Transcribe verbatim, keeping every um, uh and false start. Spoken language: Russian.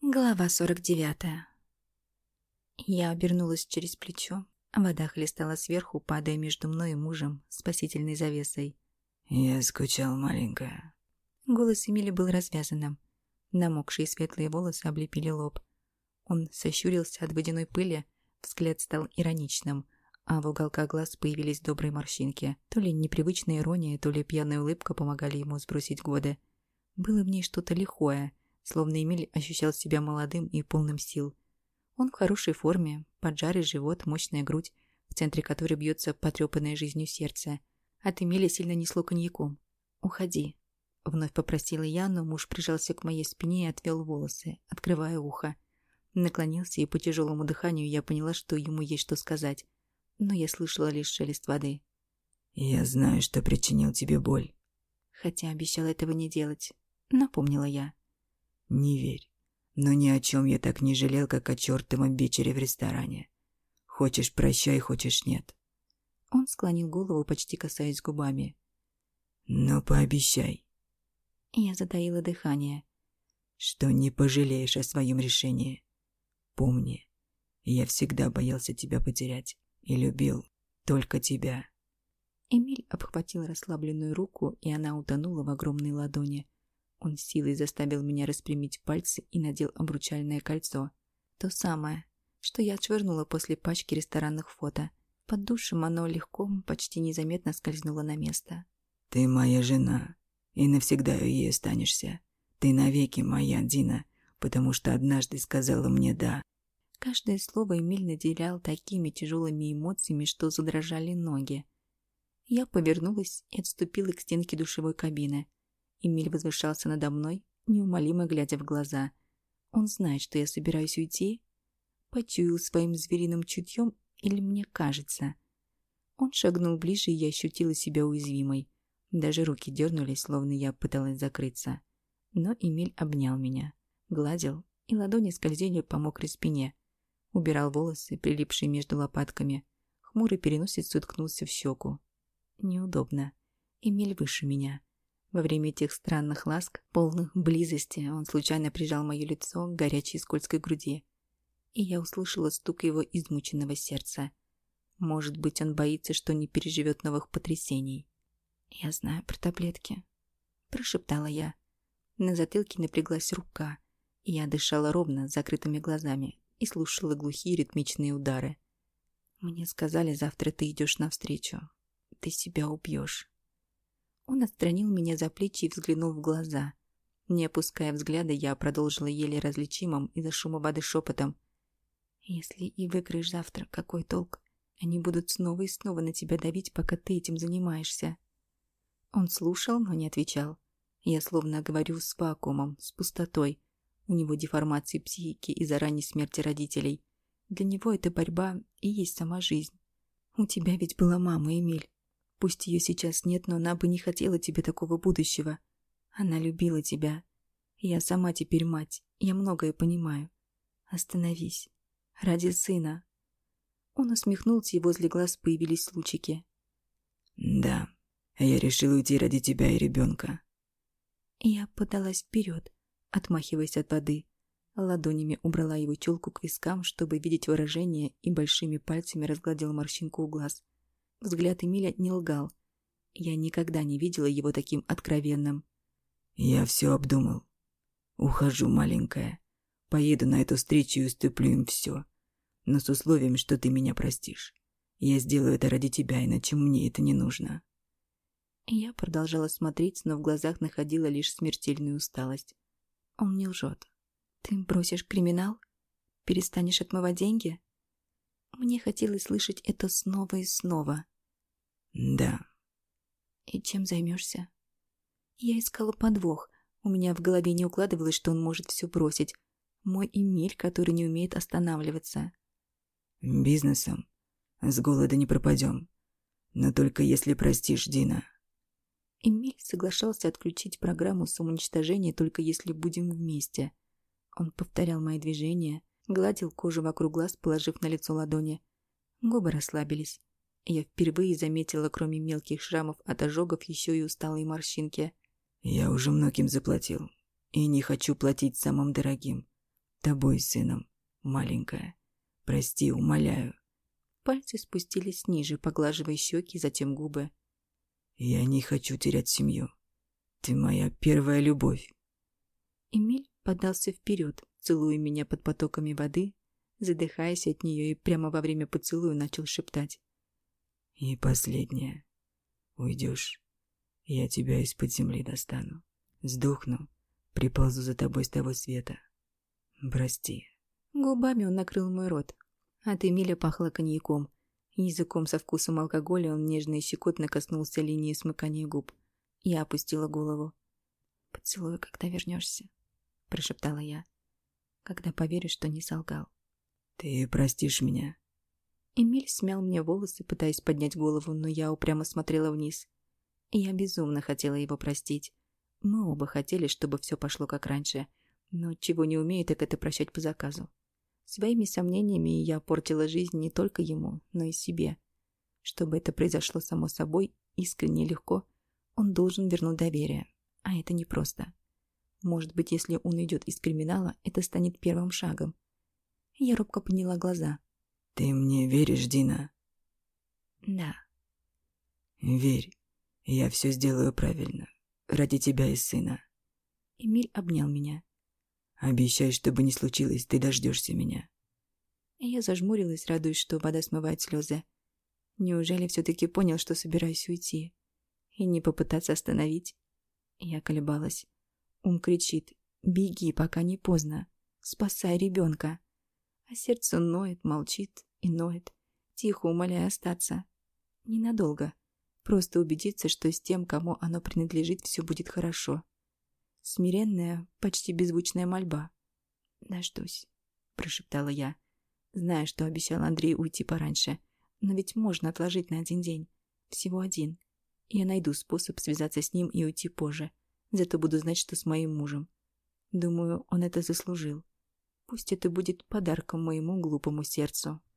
Глава сорок девятая. Я обернулась через плечо. Вода хлестала сверху, падая между мной и мужем спасительной завесой. «Я скучал, маленькая». Голос Эмили был развязанным. Намокшие светлые волосы облепили лоб. Он сощурился от водяной пыли, взгляд стал ироничным, а в уголках глаз появились добрые морщинки. То ли непривычная ирония, то ли пьяная улыбка помогали ему сбросить годы. Было в ней что-то лихое, словно Эмиль ощущал себя молодым и полным сил. Он в хорошей форме, поджарый живот, мощная грудь, в центре которой бьется потрепанное жизнью сердце. От Эмиля сильно несло коньяком. «Уходи», — вновь попросила я, но муж прижался к моей спине и отвел волосы, открывая ухо. Наклонился, и по тяжелому дыханию я поняла, что ему есть что сказать. Но я слышала лишь шелест воды. «Я знаю, что причинил тебе боль». Хотя обещал этого не делать, напомнила я. «Не верь. Но ни о чем я так не жалел, как о чертовом вечере в ресторане. Хочешь – прощай, хочешь – нет». Он склонил голову, почти касаясь губами. «Но пообещай». Я затаила дыхание. «Что не пожалеешь о своем решении. Помни, я всегда боялся тебя потерять и любил только тебя». Эмиль обхватил расслабленную руку, и она утонула в огромной ладони. Он силой заставил меня распрямить пальцы и надел обручальное кольцо. То самое, что я отшвырнула после пачки ресторанных фото. Под душем оно легко, почти незаметно скользнуло на место. «Ты моя жена, и навсегда ей останешься. Ты навеки моя, Дина, потому что однажды сказала мне «да». Каждое слово Эмиль наделял такими тяжелыми эмоциями, что задрожали ноги. Я повернулась и отступила к стенке душевой кабины. Эмиль возвышался надо мной, неумолимо глядя в глаза. Он знает, что я собираюсь уйти? Почуял своим звериным чутьем, или мне кажется? Он шагнул ближе, и я ощутила себя уязвимой. Даже руки дернулись, словно я пыталась закрыться. Но Эмиль обнял меня, гладил, и ладони скользили по мокрой спине. Убирал волосы, прилипшие между лопатками. Хмурый переносец уткнулся в щеку. Неудобно. Эмиль выше меня. Во время этих странных ласк, полных близости, он случайно прижал мое лицо к горячей скользкой груди. И я услышала стук его измученного сердца. Может быть, он боится, что не переживет новых потрясений. «Я знаю про таблетки», – прошептала я. На затылке напряглась рука, и я дышала ровно, с закрытыми глазами, и слушала глухие ритмичные удары. «Мне сказали, завтра ты идешь навстречу. Ты себя убьешь». Он отстранил меня за плечи и взглянул в глаза. Не опуская взгляда, я продолжила еле различимым из-за шума воды шепотом. «Если и выиграешь завтра, какой толк? Они будут снова и снова на тебя давить, пока ты этим занимаешься». Он слушал, но не отвечал. Я словно говорю с вакуумом, с пустотой. У него деформации психики из-за ранней смерти родителей. Для него эта борьба и есть сама жизнь. У тебя ведь была мама, Эмиль. Пусть ее сейчас нет, но она бы не хотела тебе такого будущего. Она любила тебя. Я сама теперь мать. Я многое понимаю. Остановись. Ради сына». Он усмехнулся, и возле глаз появились лучики. «Да, я решил уйти ради тебя и ребенка». Я подалась вперед, отмахиваясь от воды. Ладонями убрала его челку к вискам, чтобы видеть выражение, и большими пальцами разгладила морщинку у глаз. Взгляд Эмиля не лгал. Я никогда не видела его таким откровенным. «Я все обдумал. Ухожу, маленькая. Поеду на эту встречу и уступлю им все. Но с условием, что ты меня простишь. Я сделаю это ради тебя, иначе мне это не нужно». Я продолжала смотреть, но в глазах находила лишь смертельную усталость. Он не лжет. «Ты бросишь криминал? Перестанешь отмывать деньги?» Мне хотелось слышать это снова и снова. «Да». «И чем займешься?» Я искала подвох. У меня в голове не укладывалось, что он может все бросить. Мой Эмиль, который не умеет останавливаться. «Бизнесом. С голода не пропадем. Но только если простишь, Дина». Эмиль соглашался отключить программу самоуничтожения, только если будем вместе. Он повторял мои движения, гладил кожу вокруг глаз, положив на лицо ладони. Губы расслабились. Я впервые заметила, кроме мелких шрамов от ожогов, еще и усталые морщинки. «Я уже многим заплатил. И не хочу платить самым дорогим. тобой, сыном, маленькая. Прости, умоляю. Пальцы спустились ниже, поглаживая щеки, затем губы. Я не хочу терять семью. Ты моя первая любовь. Эмиль подался вперед, целуя меня под потоками воды, задыхаясь от нее, и прямо во время поцелуя начал шептать. И последнее. Уйдешь, я тебя из-под земли достану. Сдохну, приползу за тобой с того света. Прости. Губами он накрыл мой рот. От Эмиля пахло коньяком. Языком со вкусом алкоголя он нежно и щекотно коснулся линии смыкания губ. Я опустила голову. «Поцелую, когда вернешься», — прошептала я. «Когда поверишь, что не солгал». «Ты простишь меня?» Эмиль смял мне волосы, пытаясь поднять голову, но я упрямо смотрела вниз. Я безумно хотела его простить. Мы оба хотели, чтобы все пошло как раньше, но чего не умею, так это прощать по заказу. Своими сомнениями я портила жизнь не только ему, но и себе. Чтобы это произошло само собой, искренне и легко, он должен вернуть доверие. А это непросто. Может быть, если он уйдет из криминала, это станет первым шагом. Я робко подняла глаза. «Ты мне веришь, Дина?» «Да». «Верь. Я все сделаю правильно. Ради тебя и сына». Эмиль обнял меня. «Обещай, что бы ни случилось, ты дождешься меня». Я зажмурилась, радуясь, что вода смывает слезы. Неужели все-таки понял, что собираюсь уйти? И не попытаться остановить? Я колебалась. Ум кричит: «Беги, пока не поздно. Спасай ребенка». А сердце ноет, молчит и ноет, тихо умоляя остаться. Ненадолго. Просто убедиться, что с тем, кому оно принадлежит, все будет хорошо. Смиренная, почти беззвучная мольба. «Дождусь», — прошептала я, зная, что обещал Андрей уйти пораньше. Но ведь можно отложить на один день. Всего один. Я найду способ связаться с ним и уйти позже. Зато буду знать, что с моим мужем. Думаю, он это заслужил. Пусть это будет подарком моему глупому сердцу.